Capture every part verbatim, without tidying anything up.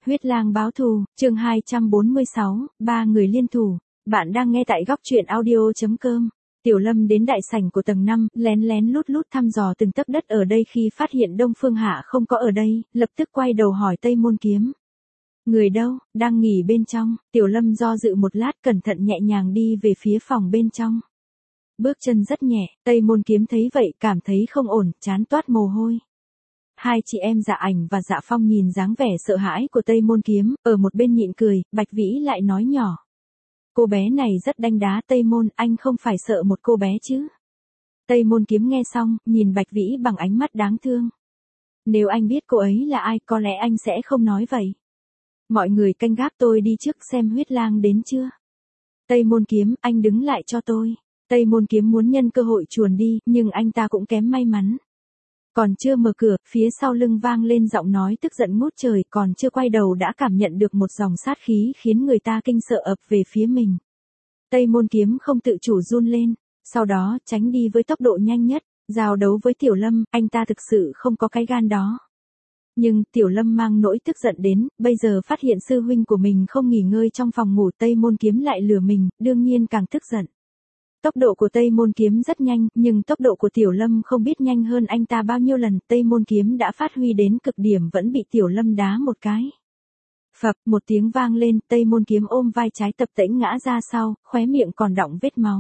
Huyết lang báo thù, chương hai trăm bốn mươi sáu, ba người liên thủ. Bạn đang nghe tại góc truyện audio.com. Tiểu Lâm đến đại sảnh của tầng năm, lén lén lút lút thăm dò từng tấc đất ở đây, khi phát hiện Đông Phương Hạ không có ở đây, lập tức quay đầu hỏi Tây Môn Kiếm. Người đâu, đang nghỉ bên trong. Tiểu Lâm do dự một lát, cẩn thận nhẹ nhàng đi về phía phòng bên trong. Bước chân rất nhẹ, Tây Môn Kiếm thấy vậy cảm thấy không ổn, trán toát mồ hôi. Hai chị em Dạ Ảnh và Dạ Phong nhìn dáng vẻ sợ hãi của Tây Môn Kiếm, ở một bên nhịn cười, Bạch Vĩ lại nói nhỏ. Cô bé này rất đanh đá, Tây Môn, anh không phải sợ một cô bé chứ. Tây Môn Kiếm nghe xong, nhìn Bạch Vĩ bằng ánh mắt đáng thương. Nếu anh biết cô ấy là ai, có lẽ anh sẽ không nói vậy. Mọi người canh gác, tôi đi trước xem Huyết lang đến chưa. Tây Môn Kiếm, anh đứng lại cho tôi. Tây Môn Kiếm muốn nhân cơ hội chuồn đi, nhưng anh ta cũng kém may mắn. Còn chưa mở cửa, phía sau lưng vang lên giọng nói tức giận ngút trời, còn chưa quay đầu đã cảm nhận được một dòng sát khí khiến người ta kinh sợ ập về phía mình. Tây Môn Kiếm không tự chủ run lên, sau đó tránh đi với tốc độ nhanh nhất, giao đấu với Tiểu Lâm, anh ta thực sự không có cái gan đó. Nhưng Tiểu Lâm mang nỗi tức giận đến, bây giờ phát hiện sư huynh của mình không nghỉ ngơi trong phòng ngủ, Tây Môn Kiếm lại lừa mình, đương nhiên càng tức giận. Tốc độ của Tây Môn Kiếm rất nhanh, nhưng tốc độ của Tiểu Lâm không biết nhanh hơn anh ta bao nhiêu lần, Tây Môn Kiếm đã phát huy đến cực điểm vẫn bị Tiểu Lâm đá một cái. Phập, một tiếng vang lên, Tây Môn Kiếm ôm vai trái tập tễnh ngã ra sau, khóe miệng còn đọng vết máu.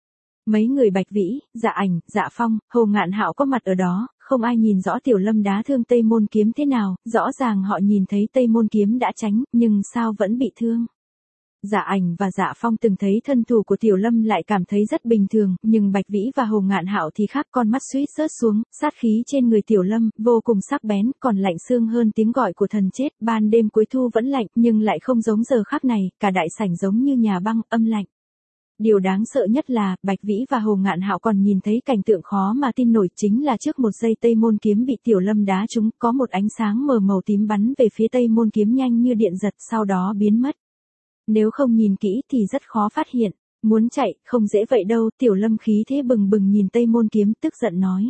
Mấy người Bạch Vĩ, Dạ Ảnh, Dạ Phong, Hồ Ngạn Hạo có mặt ở đó, không ai nhìn rõ Tiểu Lâm đá thương Tây Môn Kiếm thế nào, rõ ràng họ nhìn thấy Tây Môn Kiếm đã tránh, nhưng sao vẫn bị thương. Dạ Ảnh và Dạ Phong từng thấy thân thủ của Tiểu Lâm lại cảm thấy rất bình thường, nhưng Bạch Vĩ và Hồ Ngạn Hạo thì khác, con mắt suýt rớt xuống, sát khí trên người Tiểu Lâm vô cùng sắc bén, còn lạnh xương hơn tiếng gọi của thần chết, ban đêm cuối thu vẫn lạnh, nhưng lại không giống giờ khắc này, cả đại sảnh giống như nhà băng, âm lạnh. Điều đáng sợ nhất là, Bạch Vĩ và Hồ Ngạn Hạo còn nhìn thấy cảnh tượng khó mà tin nổi, chính là trước một giây Tây Môn Kiếm bị Tiểu Lâm đá trúng, có một ánh sáng mờ màu tím bắn về phía Tây Môn Kiếm nhanh như điện giật, sau đó biến mất. Nếu không nhìn kỹ thì rất khó phát hiện, muốn chạy, không dễ vậy đâu, Tiểu Lâm khí thế bừng bừng nhìn Tây Môn Kiếm tức giận nói.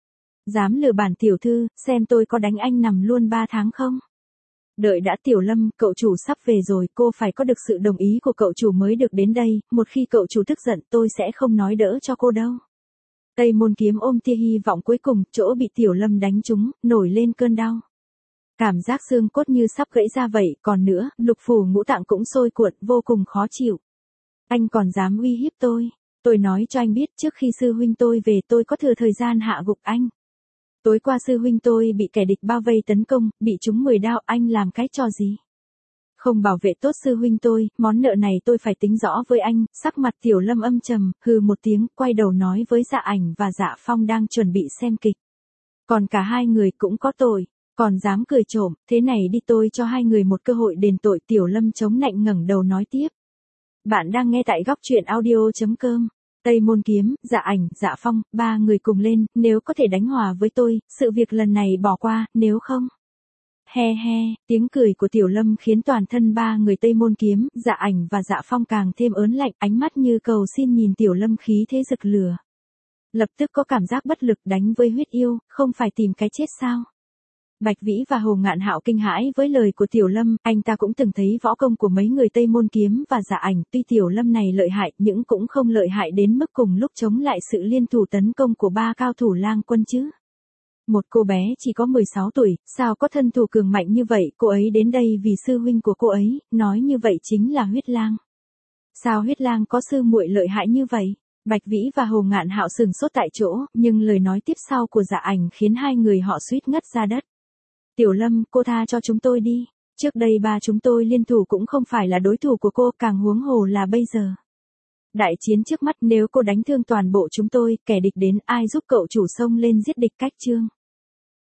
Dám lừa bản tiểu thư, xem tôi có đánh anh nằm luôn ba tháng không? Đợi đã Tiểu Lâm, cậu chủ sắp về rồi, cô phải có được sự đồng ý của cậu chủ mới được đến đây, một khi cậu chủ tức giận tôi sẽ không nói đỡ cho cô đâu. Tây Môn Kiếm ôm tia hy vọng cuối cùng, chỗ bị Tiểu Lâm đánh trúng, nổi lên cơn đau. Cảm giác xương cốt như sắp gãy ra vậy, còn nữa, lục phủ ngũ tạng cũng sôi cuộn, vô cùng khó chịu. Anh còn dám uy hiếp tôi, tôi nói cho anh biết, trước khi sư huynh tôi về tôi có thừa thời gian hạ gục anh. Tối qua sư huynh tôi bị kẻ địch bao vây tấn công, bị trúng mười đao, anh làm cái trò gì? Không bảo vệ tốt sư huynh tôi, món nợ này tôi phải tính rõ với anh. Sắc mặt Tiểu Lâm âm trầm, hừ một tiếng, quay đầu nói với Dạ Ảnh và Dạ Phong đang chuẩn bị xem kịch. Còn cả hai người cũng có tội. Còn dám cười trộm, thế này đi, tôi cho hai người một cơ hội đền tội. Tiểu Lâm chống nạnh ngẩng đầu nói tiếp. Bạn đang nghe tại góc truyện audio.com. Tây Môn Kiếm, Dạ Ảnh, Dạ Phong, ba người cùng lên, nếu có thể đánh hòa với tôi, sự việc lần này bỏ qua, nếu không. He he, tiếng cười của Tiểu Lâm khiến toàn thân ba người Tây Môn Kiếm, Dạ Ảnh và Dạ Phong càng thêm ớn lạnh, ánh mắt như cầu xin nhìn Tiểu Lâm khí thế rực lửa. Lập tức có cảm giác bất lực, đánh với huyết yêu, không phải tìm cái chết sao? Bạch Vĩ và Hồ Ngạn Hạo kinh hãi với lời của Tiểu Lâm, anh ta cũng từng thấy võ công của mấy người Tây Môn Kiếm và Dạ Ảnh, tuy Tiểu Lâm này lợi hại, nhưng cũng không lợi hại đến mức cùng lúc chống lại sự liên thủ tấn công của ba cao thủ Lang Quân chứ. Một cô bé chỉ có mười sáu tuổi, sao có thân thủ cường mạnh như vậy, cô ấy đến đây vì sư huynh của cô ấy, nói như vậy chính là Huyết Lang. Sao Huyết Lang có sư muội lợi hại như vậy? Bạch Vĩ và Hồ Ngạn Hạo sừng sốt tại chỗ, nhưng lời nói tiếp sau của Dạ Ảnh khiến hai người họ suýt ngất ra đất. Tiểu Lâm, cô tha cho chúng tôi đi. Trước đây ba chúng tôi liên thủ cũng không phải là đối thủ của cô, càng huống hồ là bây giờ. Đại chiến trước mắt, nếu cô đánh thương toàn bộ chúng tôi, kẻ địch đến, ai giúp cậu chủ xông lên giết địch cách chương.